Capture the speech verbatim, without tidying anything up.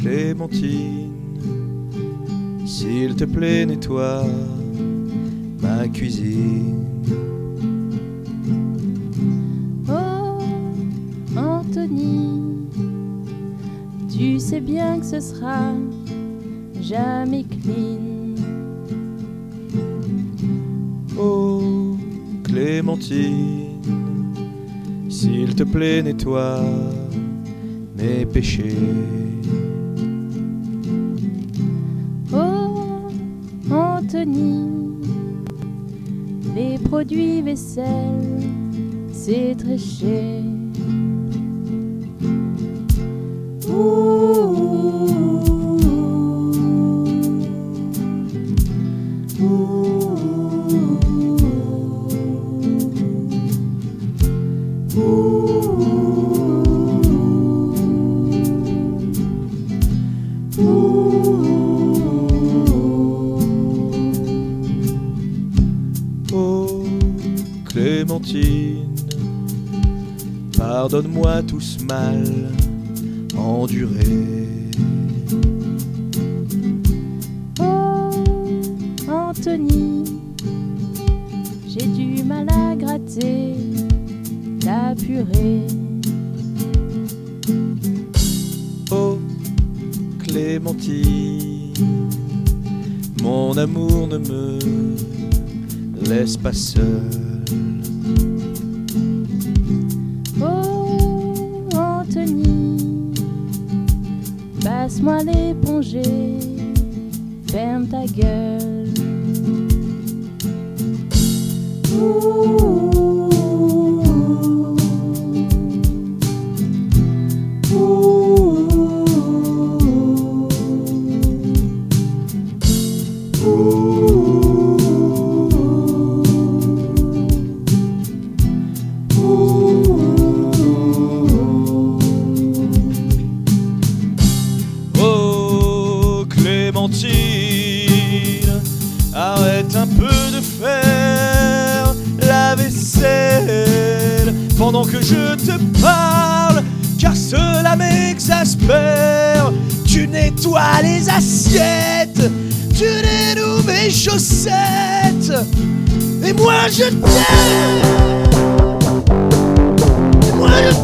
Clémentine, s'il te plaît, nettoie ma cuisine. Oh, Anthony, tu sais bien que ce sera jamais clean. Oh, Clémentine, s'il te plaît, nettoie mes péchés. Oh, Anthony, les produits vaisselle, c'est très cher. Ouh, ouh, Oh, Clémentine, pardonne-moi tout ce mal enduré. Oh, Anthony, j'ai du mal à gratter la purée. Oh, Clémentine, mon amour ne me laisse pas seul. Oh, Anthony, passe-moi l'épongée, ferme ta gueule. Ouh, Oh, Clémentine, arrête un peu de faire la vaisselle pendant que je te parle, car cela m'exaspère. Tu nettoies les assiettes, tu dénoues mes chaussettes, et moi je t'aime, et moi je